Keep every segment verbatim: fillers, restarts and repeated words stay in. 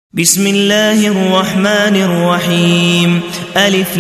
بسم الله الرحمن الرحيم ألف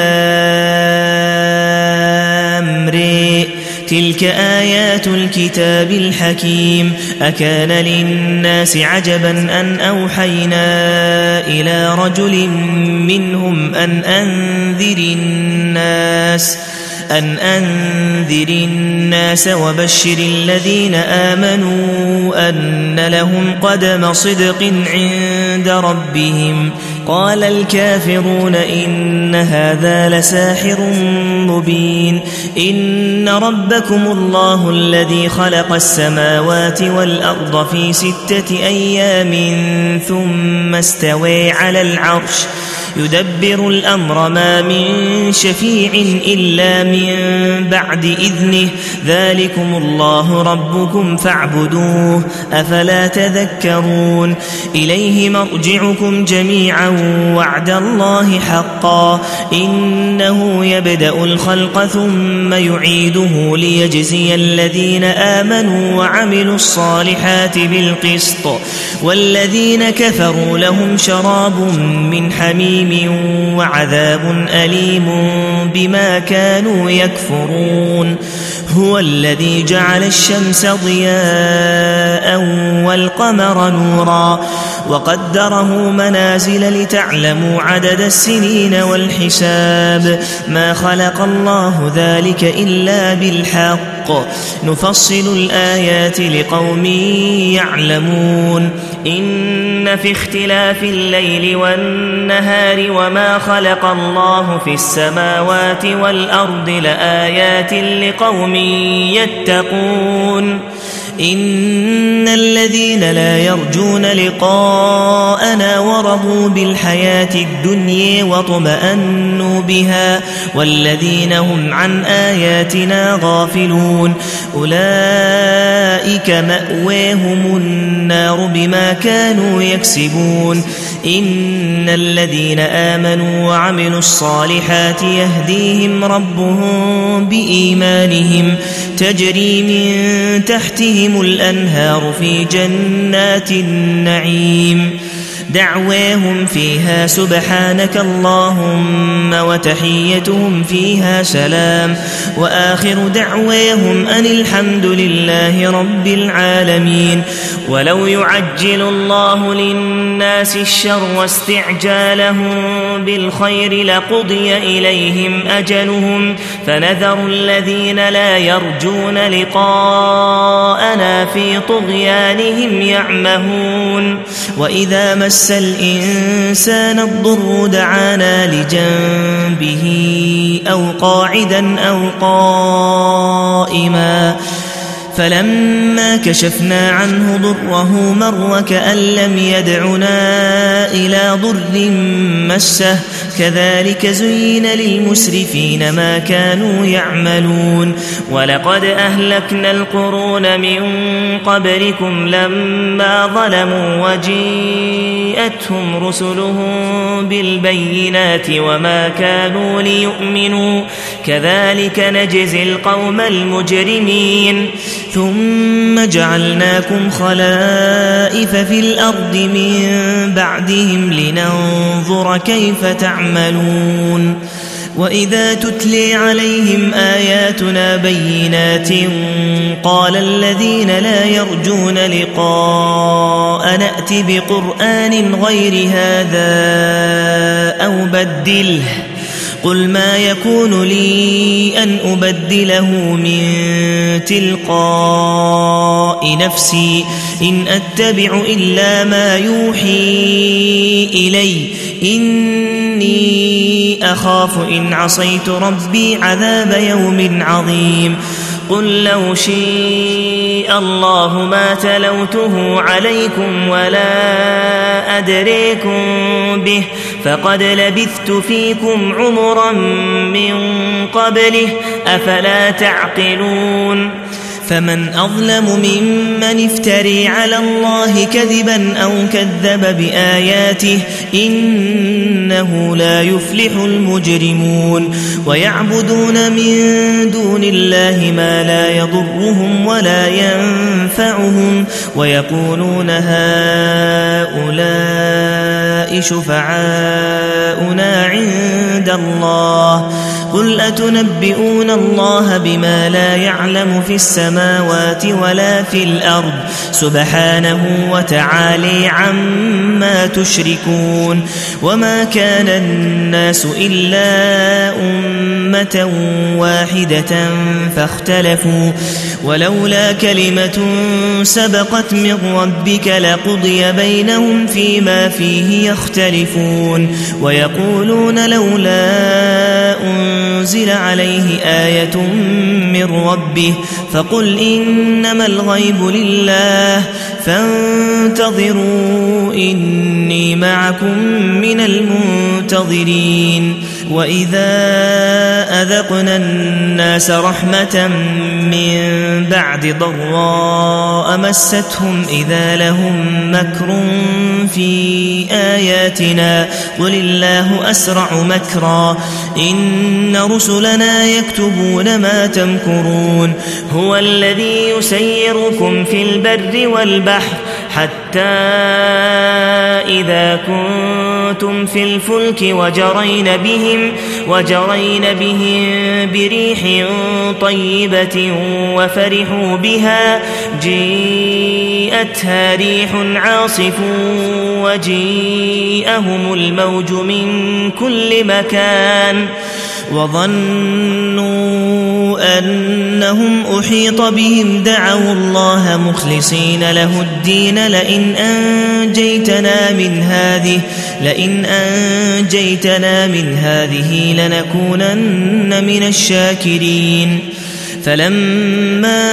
لام ر تلك آيات الكتاب الحكيم أكان للناس عجبا أن أوحينا إلى رجل منهم أن أنذر الناس أن أنذر الناس وبشر الذين آمنوا أن لهم قدم صدق عند ربهم قال الكافرون إن هذا لساحر مبين إن ربكم الله الذي خلق السماوات والأرض في ستة أيام ثم استوى على العرش يدبر الأمر ما من شفيع إلا من بعد إذنه ذلكم الله ربكم فاعبدوه أفلا تذكرون إليه مرجعكم جميعا وعد الله حقا إنه يبدأ الخلق ثم يعيده ليجزي الذين آمنوا وعملوا الصالحات بالقسط والذين كفروا لهم شراب من حميم وعذاب أليم بما كانوا يكفرون هو الذي جعل الشمس ضياء والقمر نورا وقدره منازل لتعلموا عدد السنين والحساب ما خلق الله ذلك إلا بالحق نفصل الآيات لقوم يعلمون إن في اختلاف الليل والنهار وما خلق الله في السماوات والأرض لآيات لقوم يتقون إن الذين لا يرجون لقاءنا ورضوا بالحياة الدنيا واطمأنوا بها والذين هم عن آياتنا غافلون أولئك مأواهم النار بما كانوا يكسبون إن الذين آمنوا وعملوا الصالحات يهديهم ربهم بإيمانهم تجري من تحتهم الأنهار في جنات النعيم دعواهم فيها سبحانك اللهم وتحيتهم فيها سلام وآخر دعواهم أن الحمد لله رب العالمين ولو يعجل الله للناس الشر واستعجالهم بالخير لقضي إليهم أجلهم فنذر الذين لا يرجون لقاءنا في طغيانهم يعمهون وإذا مس مس الإنسان الضر دعانا لجنبه أو قاعدا أو قائما فلما كشفنا عنه ضره مر كأن لم يدعنا إلى ضر مسه كذلك زين للمسرفين ما كانوا يعملون ولقد أهلكنا القرون من قبلكم لما ظلموا وجيءتهم رسلهم بالبينات وما كانوا ليؤمنوا كذلك نجزي القوم المجرمين ثم جعلناكم خلائف في الأرض من بعدهم لننظر كيف تعملون وإذا تتلي عليهم آياتنا بينات قال الذين لا يرجون لقاء نأت بقرآن غير هذا أو بدله قل ما يكون لي أن أبدله من تلقاء نفسي إن أتبع إلا ما يوحي إلي إني أخاف إن عصيت ربي عذاب يوم عظيم قل لو شاء الله ما تلوته عليكم ولا أدريكم به فقد لبثت فيكم عمرا من قبله أفلا تعقلون فمن أظلم ممن افتري على الله كذبا أو كذب بآياته إنه لا يفلح المجرمون ويعبدون من دون الله ما لا يضرهم ولا ينفعهم ويقولون هؤلاء شفعاؤنا عند الله قل أتنبئون الله بما لا يعلم في السماوات ولا في الأرض سبحانه وتعالى عما تشركون وما كان الناس إلا أمة واحدة فاختلفوا ولولا كلمة سبقت من ربك لقضي بينهم فيما فيه يختلفون ويقولون لولا أنزل عليه آية من ربه فقل إنما الغيب لله فانتظروا إني معكم من المنتظرين وإذا أذقنا الناس رحمة من بعد ضراء مستهم إذا لهم مكر في آياتنا قل الله أسرع مكرا إن رسلنا يكتبون ما تمكرون هو الذي يسيركم في البر والبحر حتى إذا كنتم في الفلك وجرين بهم وجرين بهم بريح طيبة وفرحوا بها جيءتها ريح عاصف وجيءهم الموج من كل مكان وظنوا أنهم أحيط بهم دعوا الله مخلصين له الدين لئن أنجيتنا من هذه لئن أنجيتنا من هذه لنكونن من الشاكرين فلما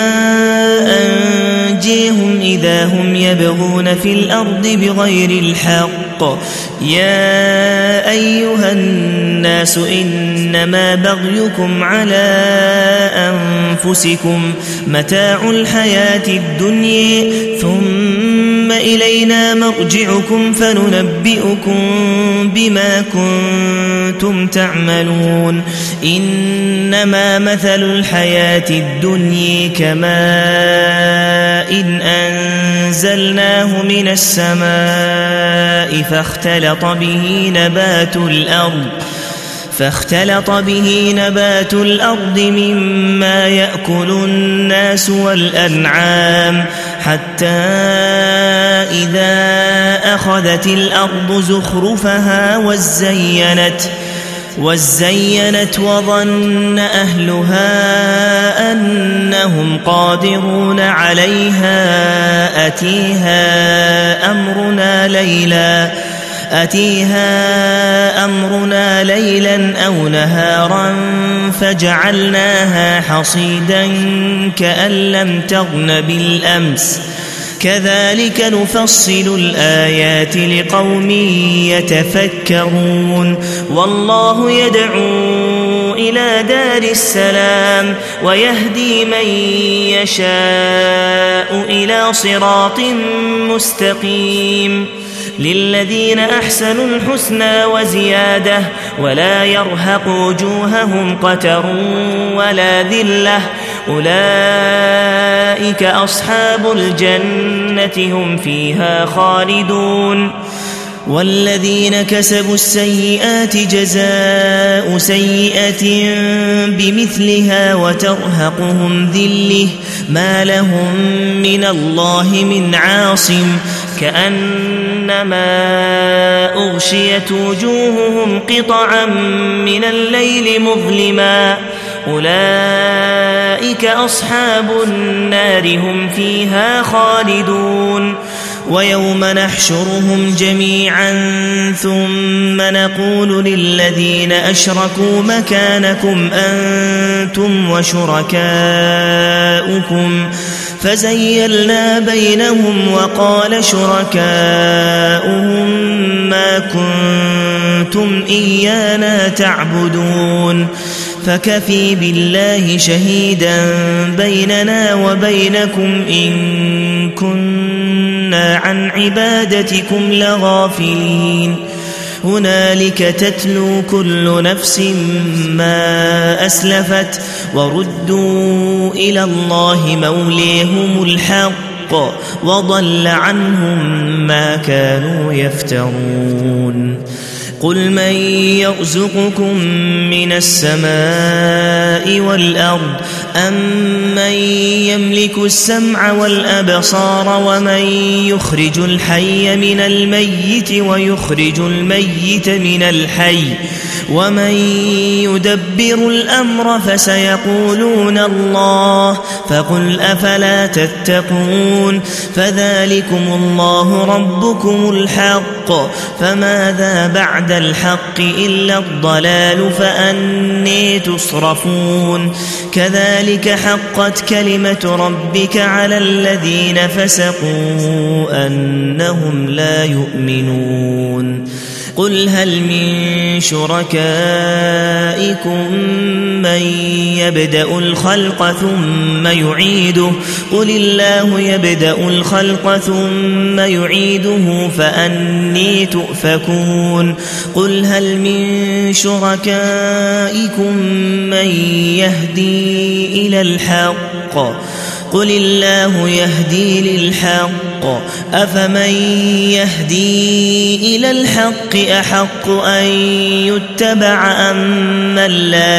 أنجيهم إذا هم يبغون في الأرض بغير الحق يا أيها الناس إنما بغيكم على أنفسكم متاع الحياة الدنيا ثم إلينا مرجعكم فننبئكم بما كنتم تعملون إنما مثل الحياة الدنيا كماء إن أنزلناه من السماء فاختلط به نبات الأرض فاختلط به نبات الأرض مما يأكل الناس والأنعام حتى إذا أخذت الأرض زخرفها وزينت وزينت وظن أهلها أنهم قادرون عليها أتيها أمرنا ليلا أتيها أمرنا ليلا أو نهارا فجعلناها حصيدا كأن لم تغن بالأمس كذلك نفصل الآيات لقوم يتفكرون والله يدعو إلى دار السلام ويهدي من يشاء إلى صراط مستقيم للذين أحسنوا الحسنى وزيادة ولا يرهق وجوههم قتر ولا ذلة أولئك أصحاب الجنة هم فيها خالدون والذين كسبوا السيئات جزاء سيئة بمثلها وترهقهم ذلة ما لهم من الله من عاصم كأنما أغشيت وجوههم قطعا من الليل مظلما أولئك أصحاب النار هم فيها خالدون ويوم نحشرهم جميعا ثم نقول للذين أشركوا مكانكم أنتم وشركاؤكم فزيلنا بينهم وقال شركاؤهم ما كنتم إيانا تعبدون فكفي بالله شهيدا بيننا وبينكم إن كنا عن عبادتكم لغافلين هنالك تتلو كل نفس ما أسلفت وردوا إلى الله موليهم الحق وضل عنهم ما كانوا يفترون قل من يرزقكم من السماء والأرض أم من يملك السمع والأبصار ومن يخرج الحي من الميت ويخرج الميت من الحي ومن يدبر الأمر فسيقولون الله فقل أفلا تتقون فذلكم الله ربكم الحق فماذا بعد الحق إلا الضلال فأني تصرفون كذلك حقت كلمة ربك على الذين فسقوا أنهم لا يؤمنون قل هل من شركائكم من يبدأ الخلق ثم يعيده قل الله يبدأ الخلق ثم يعيده فأني تؤفكون قل هل من شركائكم من يهدي إلى الحق قل الله يهدي للحق أفمن يهدي إلى الحق أحق أن يتبع أم من لا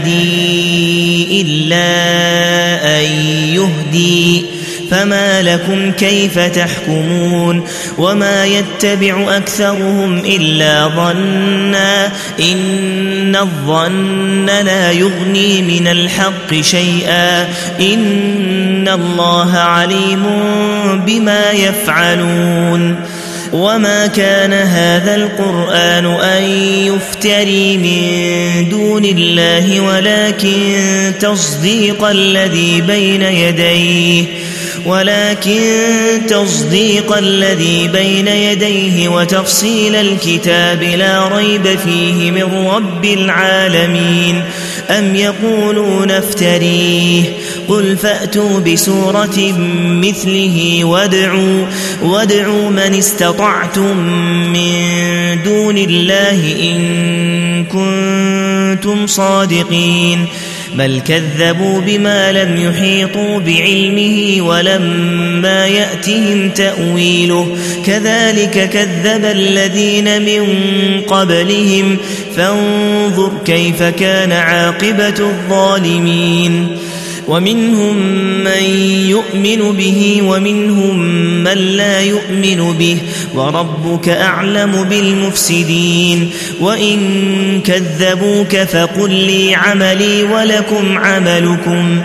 يهدي إلا أن يهدي فما لكم كيف تحكمون وما يتبع أكثرهم إلا ظنا إن الظن لا يغني من الحق شيئا إن الله عليم بما يفعلون وما كان هذا القرآن أن يفتري من دون الله ولكن تصديق الذي بين يديه ولكن تصديق الذي بين يديه وتفصيل الكتاب لا ريب فيه من رب العالمين أم يقولون افتريه قل فأتوا بسورة مثله وادعوا, وادعوا من استطعتم من دون الله إن كنتم صادقين بل كذبوا بما لم يحيطوا بعلمه ولما يأتهم تأويله كذلك كذب الذين من قبلهم فانظر كيف كان عاقبة الظالمين ومنهم من يؤمن به ومنهم من لا يؤمن به وربك أعلم بالمفسدين وإن كذبوك فقل لي عملي ولكم عملكم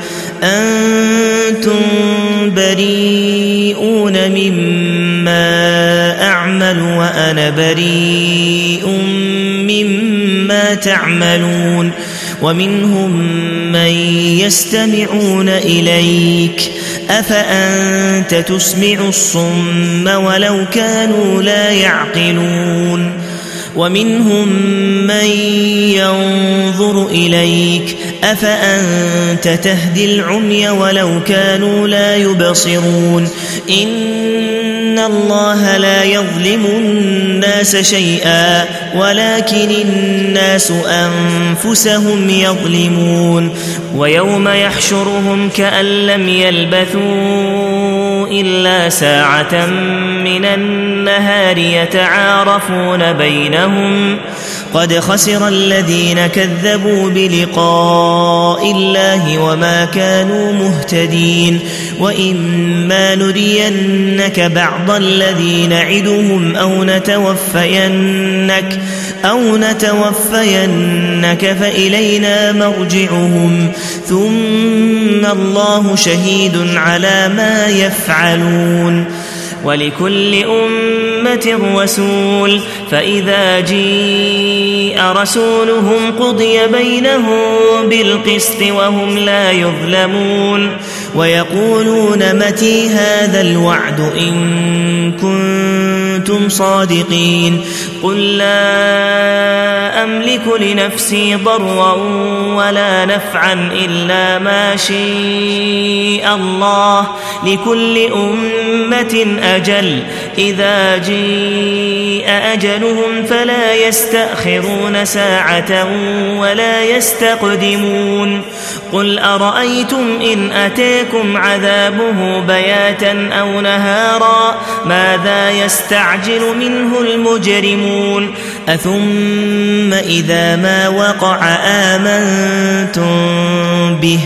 أنتم بريئون مما أعمل وأنا بريء مما تعملون ومنهم من يستمعون إليك أفأنت تسمع الصم ولو كانوا لا يعقلون ومنهم من ينظر إليك أفأنت تهدي العمي ولو كانوا لا يبصرون إن الله لا يظلم الناس شيئا ولكن الناس أنفسهم يظلمون ويوم يحشرهم كأن لم يلبثوا إلا ساعة من النهار يتعارفون بينهم قد خسر الذين كذبوا بلقاء الله وما كانوا مهتدين وإما نرينك بعض الذي نعدهم أو نتوفينك أو نتوفينك فإلينا مرجعهم ثم الله شهيد على ما يفعلون ولكل أمة رسول فإذا جيء رسولهم قضي بينهم بالقسط وهم لا يظلمون ويقولون متى هذا الوعد إن كنتم صادقين قل لا أملك لنفسي ضرا ولا نفعا إلا ما شاء الله لكل أمة أجل إذا جاء أجلهم فلا يستأخرون ساعة ولا يستقدمون قل أرأيتم إن أتاكم عذابه بياتا أو نهارا ماذا يستعجل منه المجرمون أثم إذا ما وقع آمنتم به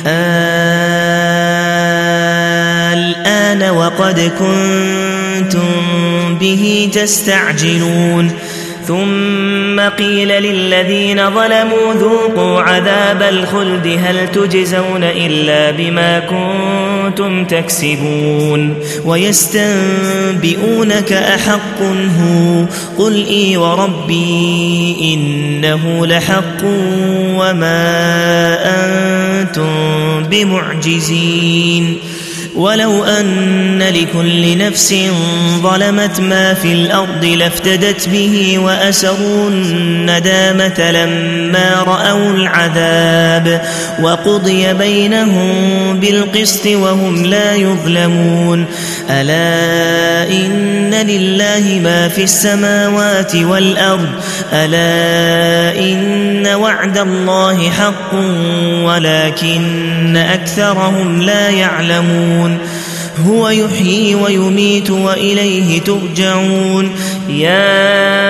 الآن وقد كنتم به تستعجلون ثم قيل للذين ظلموا ذوقوا عذاب الخلد هل تجزون إلا بما كنتم تكسبون ويستنبئونك أحق هو قل إي وربي إنه لحق وما أنتم بمعجزين ولو أن لكل نفس ظلمت ما في الأرض لافتدت به وأسروا الندامة لما رأوا العذاب وقضي بينهم بالقسط وهم لا يظلمون ألا إن لله ما في السماوات والأرض ألا إن وعد الله حق ولكن أكثرهم لا يعلمون هو يحيي ويميت وإليه ترجعون يا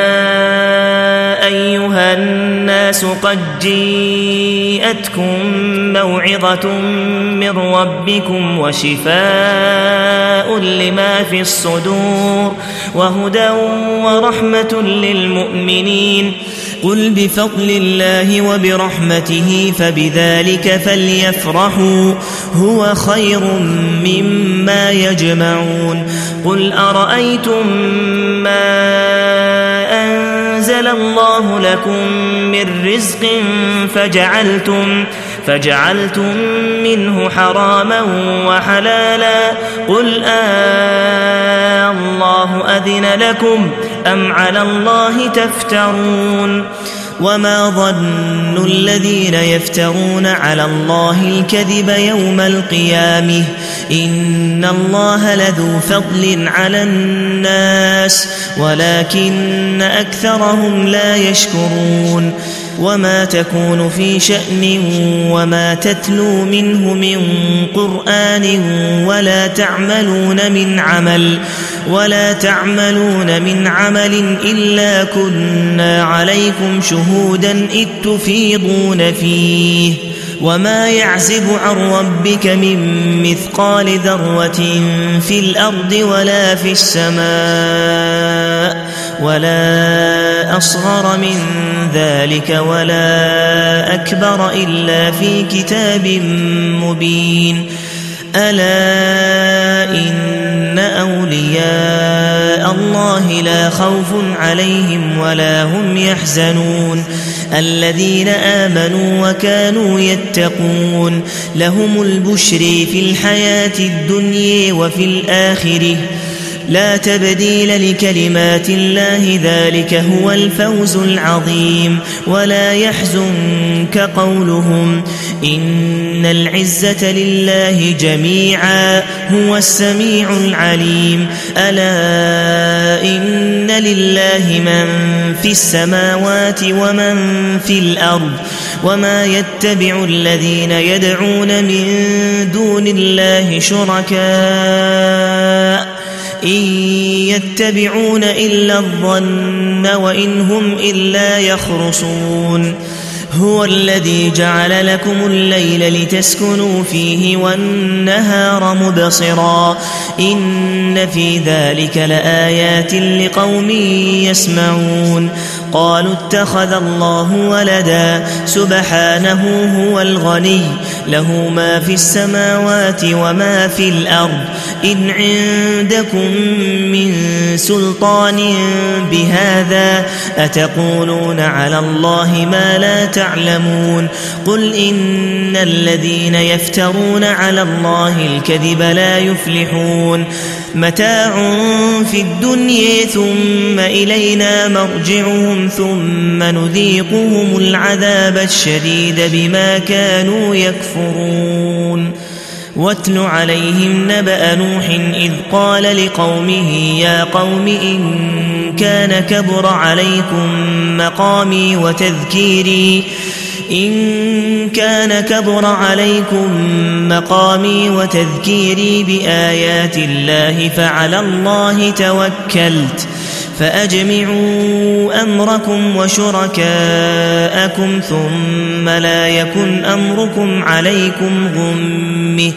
أيها الناس قد جاءتكم موعظة من ربكم وشفاء لما في الصدور وهدى ورحمة للمؤمنين قل بفضل الله وبرحمته فبذلك فليفرحوا هو خير مما يجمعون قل أرأيتم ما أنزل الله لكم من رزق فجعلتم فجعلتم منه حراما وحلالا قل آه الله أذن لكم أم على الله تفترون وما ظن الذين يفترون على الله الكذب يوم القيامة إن الله لذو فضل على الناس ولكن أكثرهم لا يشكرون وما تكون في شأن وما تتلو منه من قرآن ولا تعملون من عمل ولا تعملون من عمل إلا كنا عليكم شهودا إذ تفيضون فيه وما يعزب عن ربك من مثقال ذرة في الأرض ولا في السماء ولا أصغر من ذلك ولا أكبر إلا في كتاب مبين ألا إن أولياء الله لا خوف عليهم ولا هم يحزنون الذين آمنوا وكانوا يتقون لهم البشر في الحياة الدنيا وفي الآخرة لا تبديل لكلمات الله ذلك هو الفوز العظيم ولا يحزنك قولهم إن العزة لله جميعا هو السميع العليم ألا إن لله من في السماوات ومن في الأرض وما يتبع الذين يدعون من دون الله شركاء إن يتبعون إلا الظن وإن هم إلا يخرصون هو الذي جعل لكم الليل لتسكنوا فيه والنهار مبصرا إن في ذلك لآيات لقوم يسمعون قالوا اتخذ الله ولدا سبحانه هو الغني له ما في السماوات وما في الأرض إن عندكم من سلطان بهذا أتقولون على الله ما لا تعلمون قل إن الذين يفترون على الله الكذب لا يفلحون متاع في الدنيا ثم إلينا مرجعهم ثم نذيقهم العذاب الشديد بما كانوا يكفرون واتل عليهم نبأ نوح إذ قال لقومه يا قوم إن كان كبر عليكم مقامي وتذكيري إن كان كبر عليكم مقامي وتذكيري بآيات الله فعلى الله توكلت فأجمعوا أمركم وشركاءكم ثم لا يكن أمركم عليكم غمة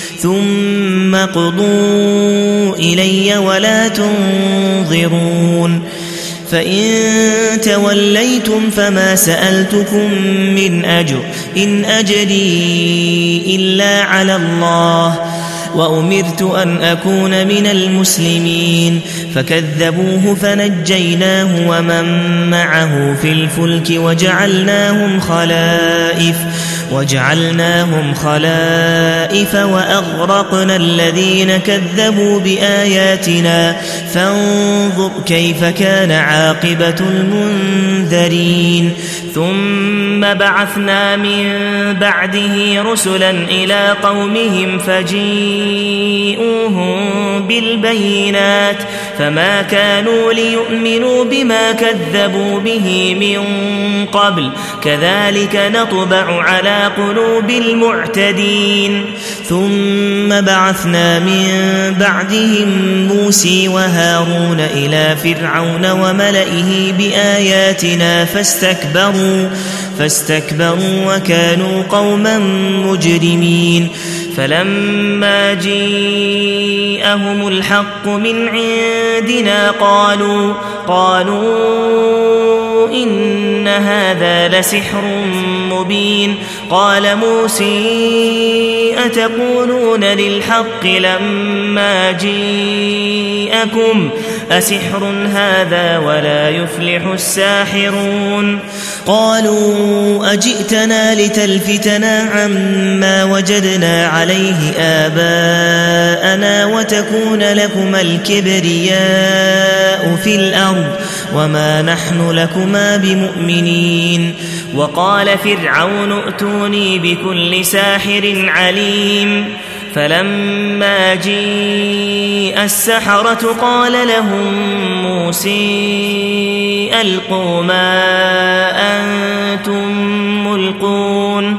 ثم قضوا إلي ولا تنظرون فإن توليتم فما سألتكم من أجر إن أجري إلا على الله وأمرت أن أكون من المسلمين فكذبوه فنجيناه ومن معه في الفلك وجعلناهم خلائف وجعلناهم خلائف وأغرقنا الذين كذبوا بآياتنا فانظر كيف كان عاقبة المنذرين ثم بعثنا من بعده رسلا إلى قومهم فجيئوهم بالبينات فما كانوا ليؤمنوا بما كذبوا به من قبل كذلك نطبع على قلوب المعتدين ثم بعثنا من بعدهم موسى وهارون إلى فرعون وملئه بآياتنا فاستكبروا فاستكبروا وكانوا قوما مجرمين فلما جاءهم الحق من عندنا قالوا قالوا إن هذا لسحر مبين قال موسى أتقولون للحق لما جاءكم أسحر هذا ولا يفلح الساحرون قالوا أجئتنا لتلفتنا عما وجدنا عليه آباءنا وتكون لكما الكبرياء في الأرض وما نحن لكما بمؤمنين وقال فرعون ائتوني بكل ساحر عليم فلما جاء السحرة قال لهم موسى ألقوا ما أنتم ملقون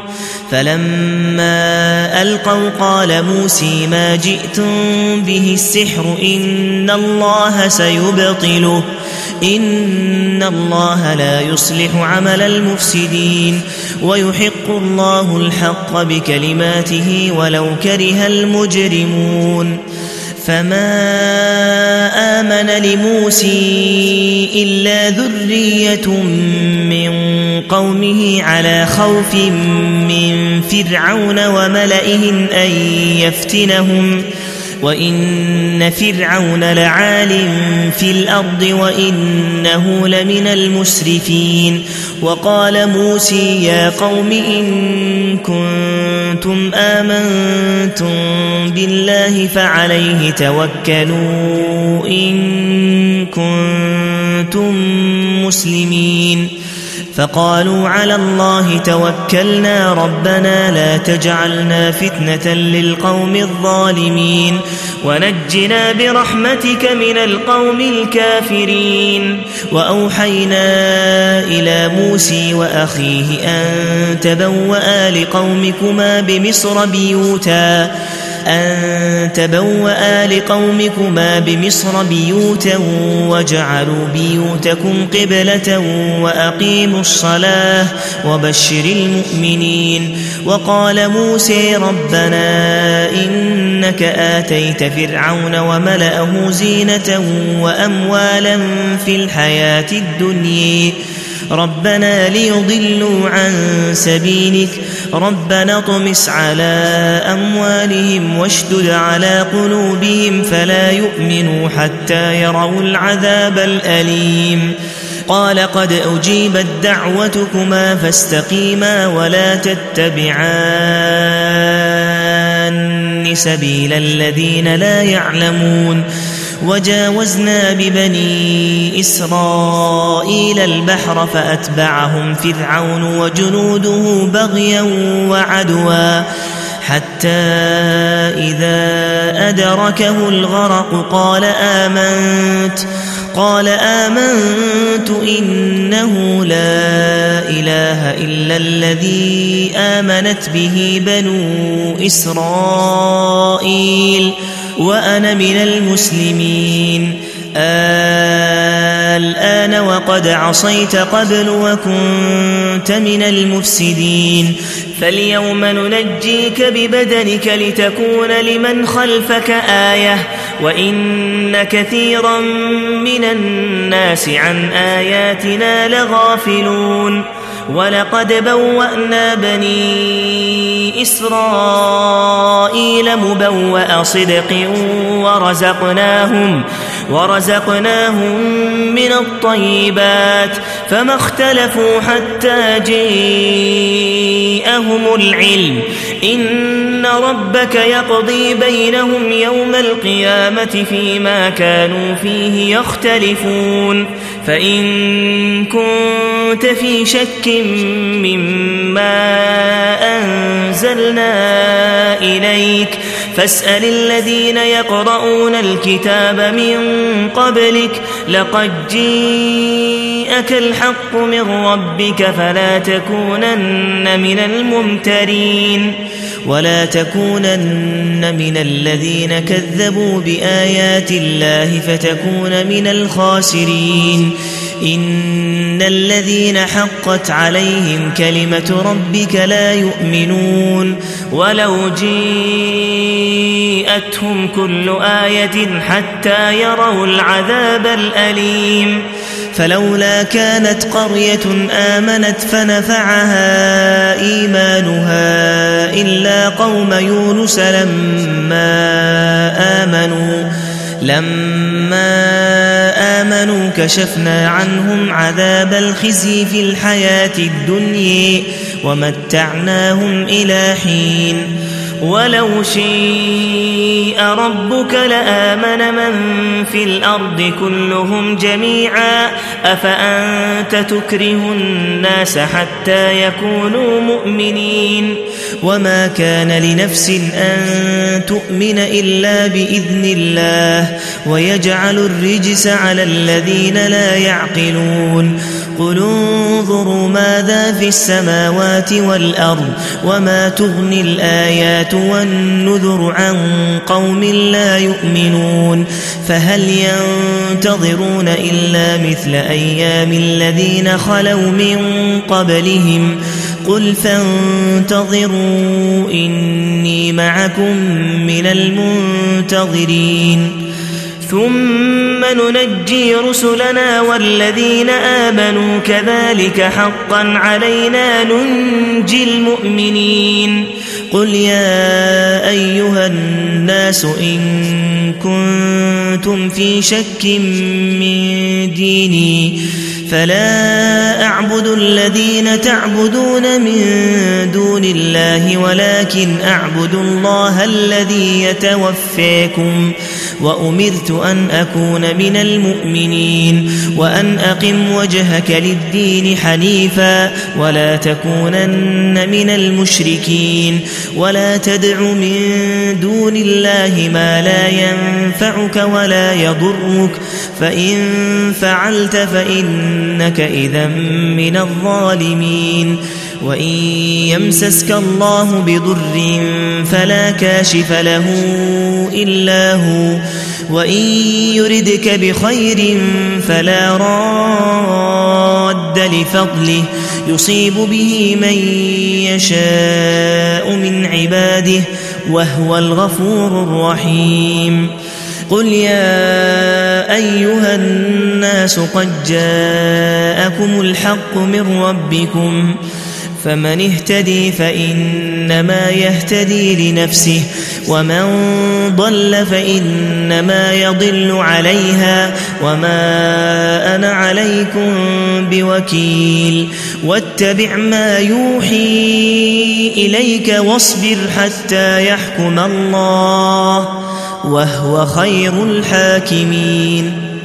فلما ألقوا قال موسى ما جئتم به السحر إن الله سيبطله إن الله لا يصلح عمل المفسدين ويحق الله الحق بكلماته ولو كره المجرمون فما آمن لموسى إلا ذرية من قومه على خوف من فرعون وملئهم أن يفتنهم وإن فرعون لعال في الأرض وإنه لمن المسرفين وقال موسى يا قوم إن كنتم آمنتم بالله فعليه توكلوا إن كنتم مسلمين فقالوا على الله توكلنا ربنا لا تجعلنا فتنة للقوم الظالمين ونجنا برحمتك من القوم الكافرين وأوحينا إلى موسى وأخيه أن تبوأ لقومكما بمصر بيوتا أن تبوأ لقومكما بمصر بيوتا وجعلوا بيوتكم قبلة وأقيموا الصلاة وبشر المؤمنين. وقال موسى ربنا إنك آتيت فرعون وملأه زينة وأموالا في الحياة الدنيا ربنا ليضلوا عن سبيلك ربنا اطمس على أموالهم واشدد على قلوبهم فلا يؤمنوا حتى يروا العذاب الأليم. قال قد أجيبت دعوتكما فاستقيما ولا تتبعان سبيل الذين لا يعلمون. وجاوزنا ببني إسرائيل البحر فأتبعهم فرعون وجنوده بغيا وعدوا حتى إذا أدركه الغرق قال آمنت قال آمنت إنه لا إله إلا الذي آمنت به بنو إسرائيل وأنا من المسلمين. الآن وقد عصيت قبل وكنت من المفسدين فاليوم ننجيك ببدنك لتكون لمن خلفك آية وإن كثيرا من الناس عن آياتنا لغافلون. ولقد بوأنا بني إسرائيل مبوأ صدق ورزقناهم ورزقناهم من الطيبات فما اختلفوا حتى جاءهم العلم إن ربك يقضي بينهم يوم القيامة فيما كانوا فيه يختلفون. فإن كنت في شك مما أنزلنا إليك فاسأل الذين يقرؤون الكتاب من قبلك لقد جاءك الحق من ربك فلا تكونن من الممترين ولا تكونن من الذين كذبوا بآيات الله فتكون من الخاسرين. إن الذين حقت عليهم كلمة ربك لا يؤمنون ولو جاءتهم كل آية حتى يروا العذاب الأليم. فلولا كانت قرية آمنت فنفعها إيمانها إلا قوم يونس لما آمنوا لما آمنوا كشفنا عنهم عذاب الخزي في الحياة الدنيا ومتعناهم إلى حين. ولو شاء ربك لآمن من في الأرض كلهم جميعا أفأنت تكره الناس حتى يكونوا مؤمنين. وما كان لنفس أن تؤمن إلا بإذن الله ويجعل الرجس على الذين لا يعقلون. قل انظروا ماذا في السماوات والأرض وما تغني الآيات والنذر عن قوم لا يؤمنون. فهل ينتظرون إلا مثل أيام الذين خلوا من قبلهم قل فانتظروا إني معكم من المنتظرين. ثم ننجي رسلنا والذين آمنوا كذلك حقا علينا ننجي المؤمنين. قل يا أيها الناس إن كنتم في شك من ديني فلا أعبد الذين تعبدون من دون الله ولكن أعبد الله الذي يتوفاكم وأمرت أن أكون من المؤمنين وأن أقم وجهك للدين حنيفا ولا تكونن من المشركين ولا تدع من دون الله ما لا ينفعك ولا يضرك فإن فعلت فإن إنك إذا من الظالمين وإن يمسسك الله بضر فلا كاشف له إلا هو وإن يردك بخير فلا راد لفضله يصيب به من يشاء من عباده وهو الغفور الرحيم قل يا أيها الناس قد جاءكم الحق من ربكم فمن اهتدي فإنما يهتدي لنفسه ومن ضل فإنما يضل عليها وما أنا عليكم بوكيل واتبع ما يوحي إليك واصبر حتى يحكم الله وهو خير الحاكمين